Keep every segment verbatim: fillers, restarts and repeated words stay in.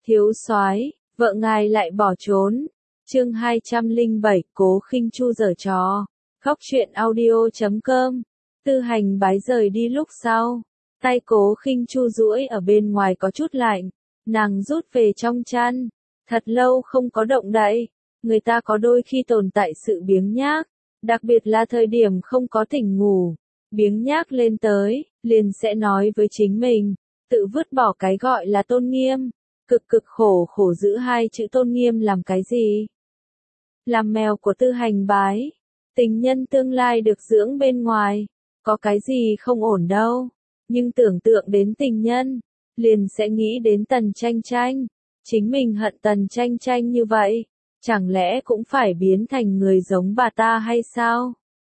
Thiếu soái, vợ ngài lại bỏ trốn. Chương hai trăm lẻ bảy, Cố Khinh Chu giở trò. Khóc chuyện audio chấm com. Tư Hành Bái rời đi lúc sau, tay Cố Khinh Chu duỗi ở bên ngoài có chút lạnh, nàng rút về trong chăn, thật lâu không có động đậy. Người ta có đôi khi tồn tại sự biếng nhác, đặc biệt là thời điểm không có tỉnh ngủ, biếng nhác lên tới, liền sẽ nói với chính mình, tự vứt bỏ cái gọi là tôn nghiêm, cực cực khổ khổ giữ hai chữ tôn nghiêm làm cái gì? Làm mèo của Tư Hành Bái, tình nhân tương lai được dưỡng bên ngoài, có cái gì không ổn đâu, nhưng tưởng tượng đến tình nhân, liền sẽ nghĩ đến Tần Tranh Tranh, chính mình hận Tần Tranh Tranh như vậy, chẳng lẽ cũng phải biến thành người giống bà ta hay sao?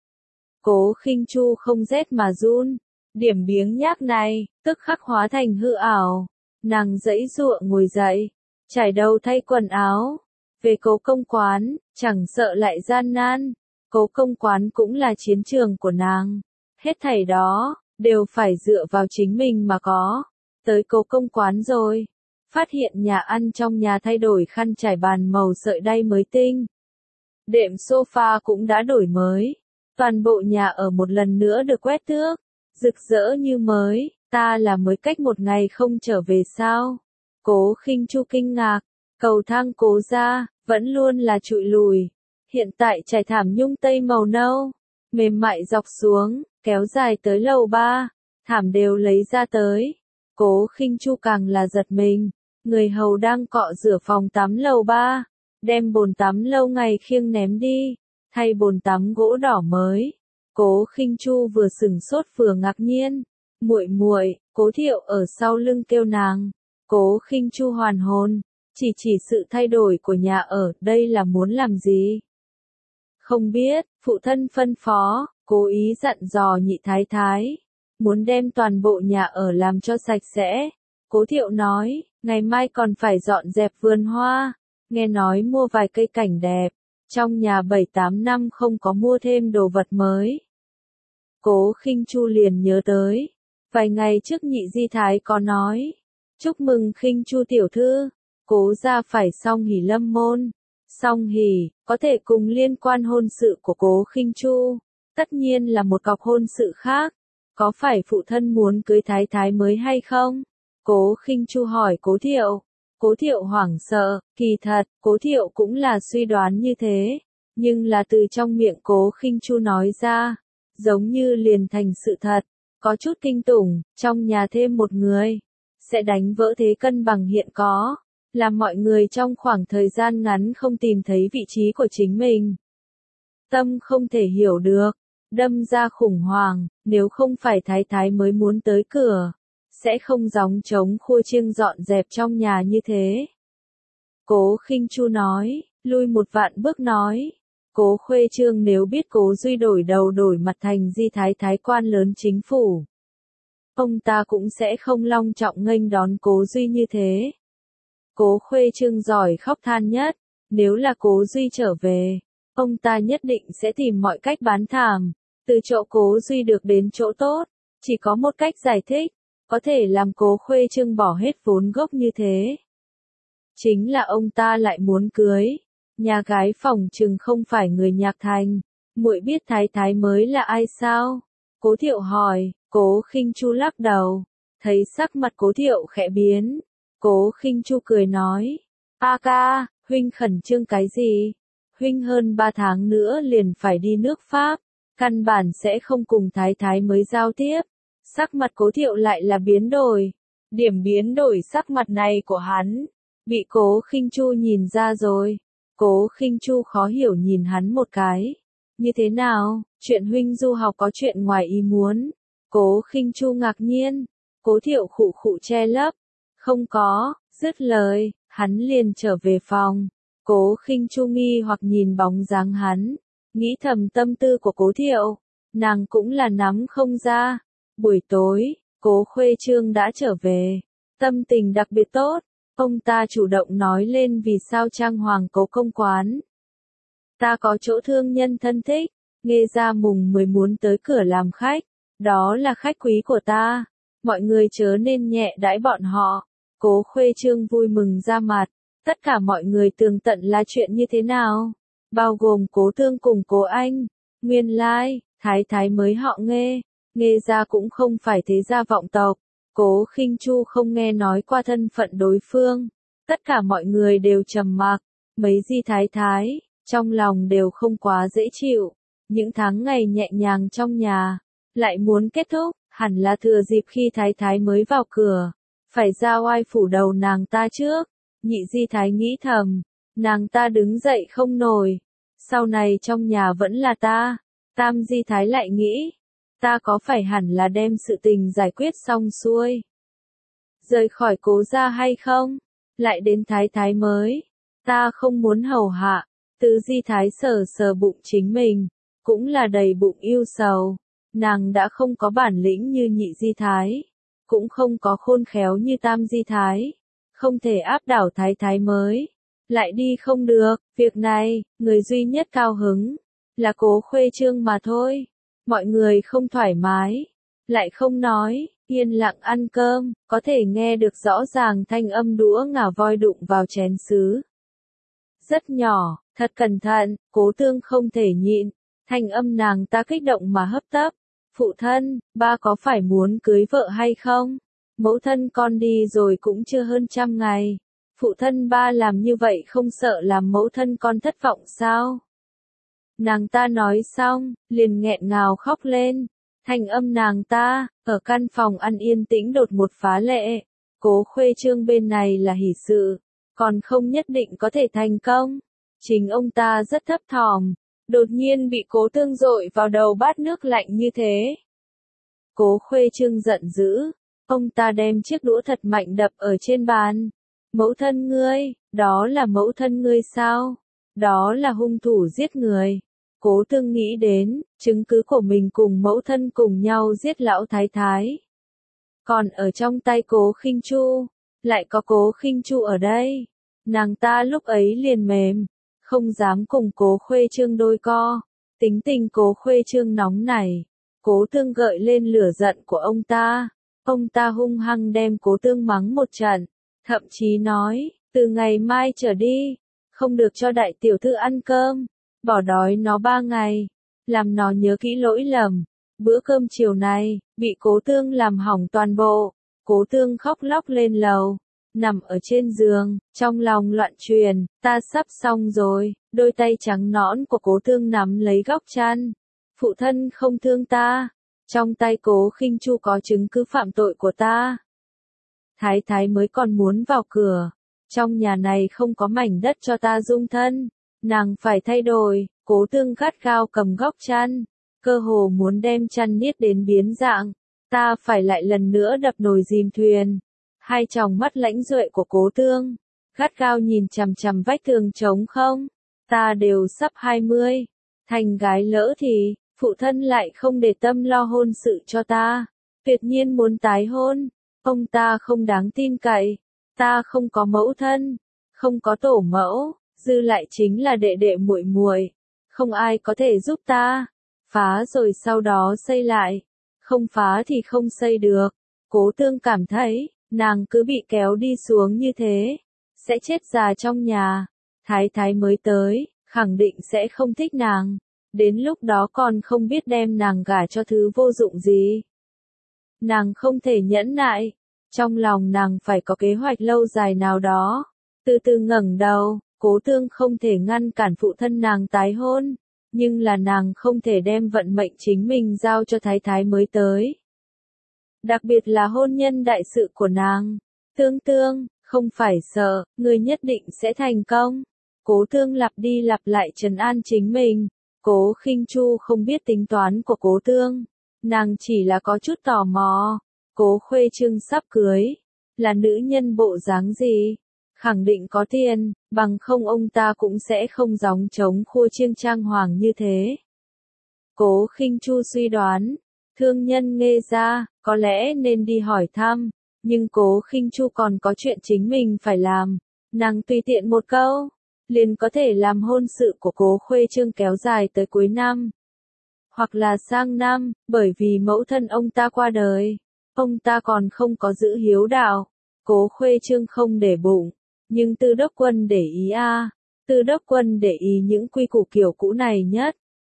Cố Khinh Chu không rét mà run, điểm biếng nhác này, tức khắc hóa thành hư ảo, nàng giãy giụa ngồi dậy, trải đầu thay quần áo, về Cố công quán, chẳng sợ lại gian nan, Cố công quán cũng là chiến trường của nàng, hết thảy đó, đều phải dựa vào chính mình mà có. Tới Cố công quán rồi, phát hiện nhà ăn trong nhà thay đổi khăn trải bàn màu sợi đay mới tinh. Đệm sofa cũng đã đổi mới, toàn bộ nhà ở một lần nữa được quét tước, rực rỡ như mới, ta là mới cách một ngày không trở về sao? Cố Khinh Chu kinh ngạc, cầu thang Cố gia, vẫn luôn là trụi lùi, hiện tại trải thảm nhung tây màu nâu, mềm mại dọc xuống, kéo dài tới lầu ba, thảm đều lấy ra tới. Cố Khinh Chu càng là giật mình, người hầu đang cọ rửa phòng tắm lầu ba, đem bồn tắm lâu ngày khiêng ném đi, thay bồn tắm gỗ đỏ mới. Cố Khinh Chu vừa sửng sốt vừa ngạc nhiên, muội muội, Cố Thiệu ở sau lưng kêu nàng. Cố Khinh Chu hoàn hồn, chỉ chỉ sự thay đổi của nhà ở, đây là muốn làm gì? Không biết, phụ thân phân phó, cố ý dặn dò nhị thái thái, muốn đem toàn bộ nhà ở làm cho sạch sẽ. Cố Thiệu nói, ngày mai còn phải dọn dẹp vườn hoa, nghe nói mua vài cây cảnh đẹp, trong nhà bảy tám năm không có mua thêm đồ vật mới. Cố Khinh Chu liền nhớ tới, vài ngày trước nhị di thái có nói, chúc mừng Khinh Chu tiểu thư, Cố gia phải song hỷ lâm môn. Song hỷ, có thể cùng liên quan hôn sự của Cố Khinh Chu, tất nhiên là một cọc hôn sự khác, có phải phụ thân muốn cưới thái thái mới hay không? Cố Khinh Chu hỏi Cố Thiệu. Cố Thiệu hoảng sợ, kỳ thật, Cố Thiệu cũng là suy đoán như thế, nhưng là từ trong miệng Cố Khinh Chu nói ra, giống như liền thành sự thật, có chút kinh tủng, trong nhà thêm một người, sẽ đánh vỡ thế cân bằng hiện có, làm mọi người trong khoảng thời gian ngắn không tìm thấy vị trí của chính mình. Tâm không thể hiểu được, đâm ra khủng hoảng, nếu không phải thái thái mới muốn tới cửa, sẽ không gióng trống khua chiêng dọn dẹp trong nhà như thế. Cố Khinh Chu nói, lui một vạn bước nói, Cố Khuê Trương nếu biết Cố Duy đổi đầu đổi mặt thành di thái thái quan lớn chính phủ, ông ta cũng sẽ không long trọng nghênh đón Cố Duy như thế. Cố Khuê Trương giỏi khóc than nhất, nếu là Cố Duy trở về, ông ta nhất định sẽ tìm mọi cách bán thảm, từ chỗ Cố Duy được đến chỗ tốt, chỉ có một cách giải thích, có thể làm Cố Khuê Trương bỏ hết vốn gốc như thế. Chính là ông ta lại muốn cưới, nhà gái phòng chừng không phải người Nhạc Thành, muội biết thái thái mới là ai sao? Cố Thiệu hỏi. Cố Khinh Chu lắc đầu, thấy sắc mặt Cố Thiệu khẽ biến. Cố Khinh Chu cười nói, a ca, huynh khẩn trương cái gì? Huynh hơn ba tháng nữa liền phải đi nước Pháp, căn bản sẽ không cùng thái thái mới giao tiếp. Sắc mặt Cố Thiệu lại là biến đổi, điểm biến đổi sắc mặt này của hắn, bị Cố Khinh Chu nhìn ra rồi. Cố Khinh Chu khó hiểu nhìn hắn một cái, như thế nào, chuyện huynh du học có chuyện ngoài ý muốn? Cố Khinh Chu ngạc nhiên, Cố Thiệu khụ khụ che lấp, không có, dứt lời, hắn liền trở về phòng. Cố Khinh Chu nghi hoặc nhìn bóng dáng hắn, nghĩ thầm tâm tư của Cố Thiệu, nàng cũng là nắm không ra. Buổi tối, Cố Khuê Trương đã trở về, tâm tình đặc biệt tốt, ông ta chủ động nói lên vì sao trang hoàng Cố công quán. Ta có chỗ thương nhân thân thích, nghe ra mùng mười muốn tới cửa làm khách, đó là khách quý của ta, mọi người chớ nên nhẹ đãi bọn họ. Cố Khuê Trương vui mừng ra mặt, tất cả mọi người tường tận là chuyện như thế nào, bao gồm Cố Tương cùng Cố Anh. Nguyên lai, thái thái mới họ Nghê, Nghê gia cũng không phải thế gia vọng tộc. Cố Khinh Chu không nghe nói qua thân phận đối phương, tất cả mọi người đều trầm mặc, mấy di thái thái, trong lòng đều không quá dễ chịu. Những tháng ngày nhẹ nhàng trong nhà, lại muốn kết thúc, hẳn là thừa dịp khi thái thái mới vào cửa, phải ra oai phủ đầu nàng ta trước. Nhị di thái nghĩ thầm, nàng ta đứng dậy không nổi, sau này trong nhà vẫn là ta. Tam di thái lại nghĩ, ta có phải hẳn là đem sự tình giải quyết xong xuôi, rời khỏi Cố gia hay không? Lại đến thái thái mới, ta không muốn hầu hạ. Tứ di thái sờ sờ bụng chính mình, cũng là đầy bụng yêu sầu. Nàng đã không có bản lĩnh như nhị di thái, cũng không có khôn khéo như tam di thái, không thể áp đảo thái thái mới, lại đi không được. Việc này, người duy nhất cao hứng là Cố Khuê Trương mà thôi. Mọi người không thoải mái, lại không nói, yên lặng ăn cơm, có thể nghe được rõ ràng thanh âm đũa ngà voi đụng vào chén sứ. Rất nhỏ, thật cẩn thận. Cố Tương không thể nhịn, thanh âm nàng ta kích động mà hấp tấp. Phụ thân, ba có phải muốn cưới vợ hay không? Mẫu thân con đi rồi cũng chưa hơn trăm ngày. Phụ thân ba làm như vậy không sợ làm mẫu thân con thất vọng sao? Nàng ta nói xong, liền nghẹn ngào khóc lên. Thanh âm nàng ta, ở căn phòng ăn yên tĩnh đột một phá lệ. Cố Khuê Trương bên này là hỷ sự, còn không nhất định có thể thành công. Chính ông ta rất thấp thỏm, đột nhiên bị Cố Tương dội vào đầu bát nước lạnh như thế. Cố Khuê Trương giận dữ, ông ta đem chiếc đũa thật mạnh đập ở trên bàn. Mẫu thân ngươi, đó là mẫu thân ngươi sao? Đó là hung thủ giết người. Cố Tương nghĩ đến, chứng cứ của mình cùng mẫu thân cùng nhau giết lão thái thái. Còn ở trong tay Cố Khinh Chu, lại có Cố Khinh Chu ở đây. Nàng ta lúc ấy liền mềm, không dám cùng Cố Khuê Trương đôi co. Tính tình Cố Khuê Trương nóng nảy, Cố Tương gợi lên lửa giận của ông ta. Ông ta hung hăng đem Cố Tương mắng một trận, thậm chí nói, từ ngày mai trở đi, không được cho đại tiểu thư ăn cơm, bỏ đói nó ba ngày, làm nó nhớ kỹ lỗi lầm. Bữa cơm chiều này, bị Cố Tương làm hỏng toàn bộ. Cố Tương khóc lóc lên lầu, nằm ở trên giường, trong lòng loạn truyền, ta sắp xong rồi. Đôi tay trắng nõn của Cố Tương nắm lấy góc chăn. Phụ thân không thương ta, trong tay Cố Khinh Chu có chứng cứ phạm tội của ta. Thái thái mới còn muốn vào cửa, trong nhà này không có mảnh đất cho ta dung thân, nàng phải thay đổi. Cố Tương gắt gao cầm góc chăn, cơ hồ muốn đem chăn niết đến biến dạng. Ta phải lại lần nữa đập nồi dìm thuyền. Hai tròng mắt lãnh duệ của Cố Tương, gắt gao nhìn chằm chằm vách tường trống không. Ta đều sắp hai mươi, thành gái lỡ thì, phụ thân lại không để tâm lo hôn sự cho ta, tuyệt nhiên muốn tái hôn. Ông ta không đáng tin cậy, ta không có mẫu thân, không có tổ mẫu, dư lại chính là đệ đệ muội muội, không ai có thể giúp ta. Phá rồi sau đó xây lại, không phá thì không xây được. Cố Tương cảm thấy, nàng cứ bị kéo đi xuống như thế, sẽ chết già trong nhà. Thái thái mới tới, khẳng định sẽ không thích nàng, đến lúc đó còn không biết đem nàng gả cho thứ vô dụng gì. Nàng không thể nhẫn nại, trong lòng nàng phải có kế hoạch lâu dài nào đó. Từ từ ngẩng đầu, Cố Tương không thể ngăn cản phụ thân nàng tái hôn, nhưng là nàng không thể đem vận mệnh chính mình giao cho thái thái mới tới. Đặc biệt là hôn nhân đại sự của nàng. Tương Tương, không phải sợ, ngươi nhất định sẽ thành công. Cố Tương lặp đi lặp lại trấn an chính mình. Cố Khinh Chu không biết tính toán của Cố Tương, nàng chỉ là có chút tò mò. Cố Khuê Trương sắp cưới, là nữ nhân bộ dáng gì? Khẳng định có tiền, bằng không ông ta cũng sẽ không gióng trống khua chiêng trang hoàng như thế. Cố Khinh Chu suy đoán, thương nhân Nghê gia, có lẽ nên đi hỏi thăm, nhưng Cố Khinh Chu còn có chuyện chính mình phải làm. Nàng tùy tiện một câu, liền có thể làm hôn sự của Cố Khuê Trương kéo dài tới cuối năm, hoặc là sang năm, bởi vì mẫu thân ông ta qua đời, ông ta còn không có giữ hiếu đạo, Cố Khuê Trương không để bụng, nhưng Tư Đốc Quân để ý a, à. Tư Đốc Quân để ý những quy củ kiểu cũ này nhất.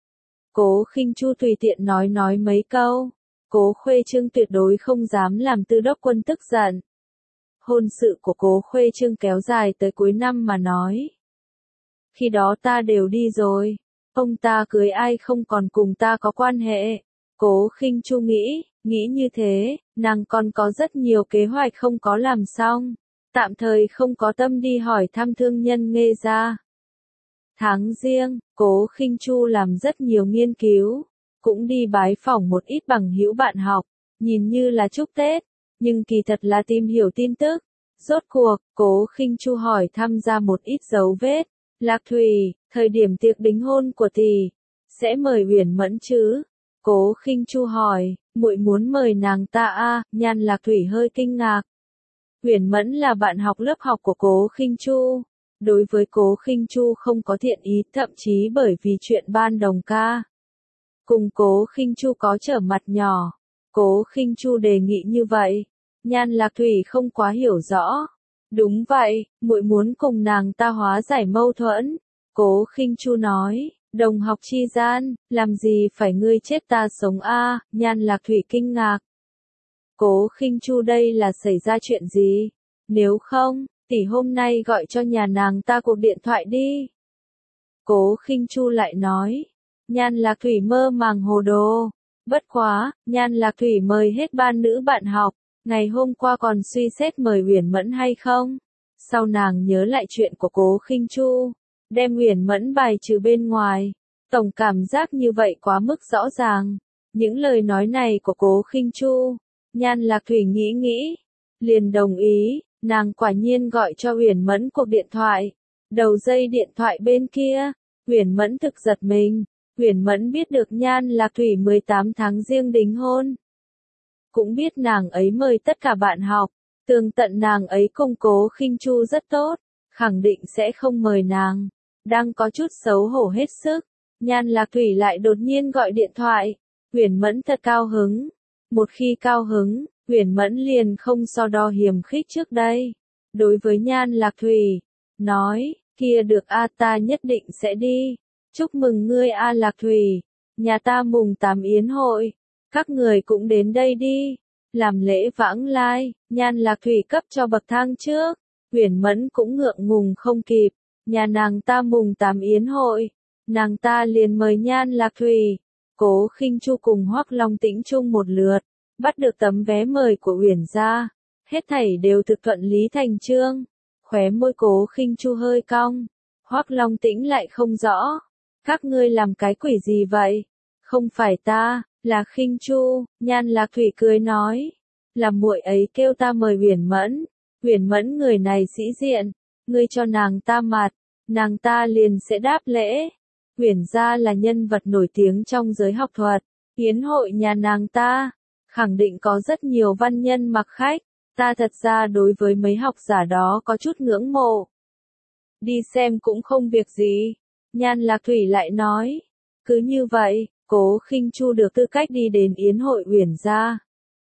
Cố Khinh Chu tùy tiện nói nói mấy câu, Cố Khuê Trương tuyệt đối không dám làm Tư Đốc Quân tức giận. Hôn sự của Cố Khuê Trương kéo dài tới cuối năm mà nói. Khi đó ta đều đi rồi, ông ta cưới ai không còn cùng ta có quan hệ. Cố Khinh Chu nghĩ, nghĩ như thế, nàng còn có rất nhiều kế hoạch không có làm xong, tạm thời không có tâm đi hỏi thăm thương nhân Nghê gia. Tháng Giêng, Cố Khinh Chu làm rất nhiều nghiên cứu, cũng đi bái phỏng một ít bằng hữu bạn học, nhìn như là chúc Tết, nhưng kỳ thật là tìm hiểu tin tức. Rốt cuộc, Cố Khinh Chu hỏi thăm ra một ít dấu vết. Lạc Thủy, thời điểm tiệc đính hôn của tỷ, sẽ mời Uyển Mẫn chứ? Cố Khinh Chu hỏi, muội muốn mời nàng ta a? À? Nhan Lạc Thủy hơi kinh ngạc. Uyển Mẫn là bạn học lớp học của Cố Khinh Chu. Đối với Cố Khinh Chu không có thiện ý, thậm chí bởi vì chuyện ban đồng ca. Cùng Cố Khinh Chu có trở mặt nhỏ. Cố Khinh Chu đề nghị như vậy. Nhan Lạc Thủy không quá hiểu rõ. Đúng vậy, muội muốn cùng nàng ta hóa giải mâu thuẫn. Cố Khinh Chu nói, đồng học chi gian, làm gì phải ngươi chết ta sống a? À? Nhan Lạc Thủy kinh ngạc. Cố Khinh Chu đây là xảy ra chuyện gì? Nếu không, tỷ hôm nay gọi cho nhà nàng ta cuộc điện thoại đi. Cố Khinh Chu lại nói, Nhan Lạc Thủy mơ màng hồ đồ. Bất quá, Nhan Lạc Thủy mời hết ban nữ bạn học. Ngày hôm qua còn suy xét mời Uyển Mẫn hay không? Sau nàng nhớ lại chuyện của Cố Khinh Chu, đem Uyển Mẫn bài trừ bên ngoài. Tổng cảm giác như vậy quá mức rõ ràng. Những lời nói này của Cố Khinh Chu, Nhan Lạc Thủy nghĩ nghĩ, liền đồng ý, nàng quả nhiên gọi cho Uyển Mẫn cuộc điện thoại. Đầu dây điện thoại bên kia, Uyển Mẫn thực giật mình. Uyển Mẫn biết được Nhan Lạc Thủy mười tám tháng Giêng đính hôn. Cũng biết nàng ấy mời tất cả bạn học, tường tận nàng ấy cùng Cố Khinh Chu rất tốt, khẳng định sẽ không mời nàng. Đang có chút xấu hổ hết sức, Nhan Lạc Thủy lại đột nhiên gọi điện thoại. Uyển Mẫn thật cao hứng. Một khi cao hứng, Uyển Mẫn liền không so đo hiềm khích trước đây. Đối với Nhan Lạc Thủy, nói, kia được a, ta nhất định sẽ đi. Chúc mừng ngươi a Lạc Thủy, nhà ta mùng tám yến hội. Các người cũng đến đây đi, làm lễ vãng lai. Nhan Lạc Thủy cấp cho bậc thang trước. Uyển Mẫn cũng ngượng ngùng không kịp, nhà nàng ta mùng tám yến hội, nàng ta liền mời Nhan Lạc Thủy. Cố Khinh Chu cùng Hoắc Long Tĩnh chung một lượt, bắt được tấm vé mời của Uyển gia, hết thảy đều thực thuận lý thành chương. Khóe môi Cố Khinh Chu hơi cong, Hoắc Long Tĩnh lại không rõ, các ngươi làm cái quỷ gì vậy? Không phải ta, là Khinh Chu. Nhan Lạc Thủy cười nói, là muội ấy kêu ta mời Uyển Mẫn. Uyển Mẫn người này sĩ diện, ngươi cho nàng ta mặt, nàng ta liền sẽ đáp lễ. Uyển gia là nhân vật nổi tiếng trong giới học thuật, yến hội nhà nàng ta, khẳng định có rất nhiều văn nhân mặc khách, ta thật ra đối với mấy học giả đó có chút ngưỡng mộ. Đi xem cũng không việc gì. Nhan Lạc Thủy lại nói, cứ như vậy, Cố Khinh Chu được tư cách đi đến yến hội Uyển gia.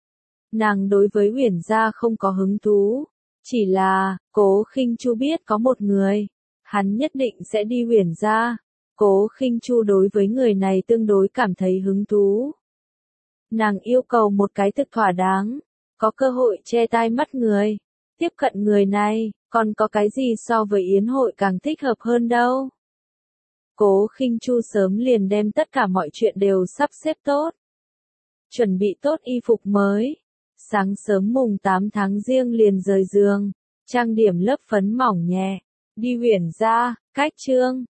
Nàng đối với Uyển gia không có hứng thú, chỉ là, Cố Khinh Chu biết có một người, hắn nhất định sẽ đi Uyển gia. Cố Khinh Chu đối với người này tương đối cảm thấy hứng thú. Nàng yêu cầu một cái thực thỏa đáng, có cơ hội che tai mắt người, tiếp cận người này, còn có cái gì so với yến hội càng thích hợp hơn đâu. Cố Khinh Chu sớm liền đem tất cả mọi chuyện đều sắp xếp tốt. Chuẩn bị tốt y phục mới. Sáng sớm mùng tám tháng Giêng liền rời giường, trang điểm lớp phấn mỏng nhẹ, đi Uyển gia, cách trương,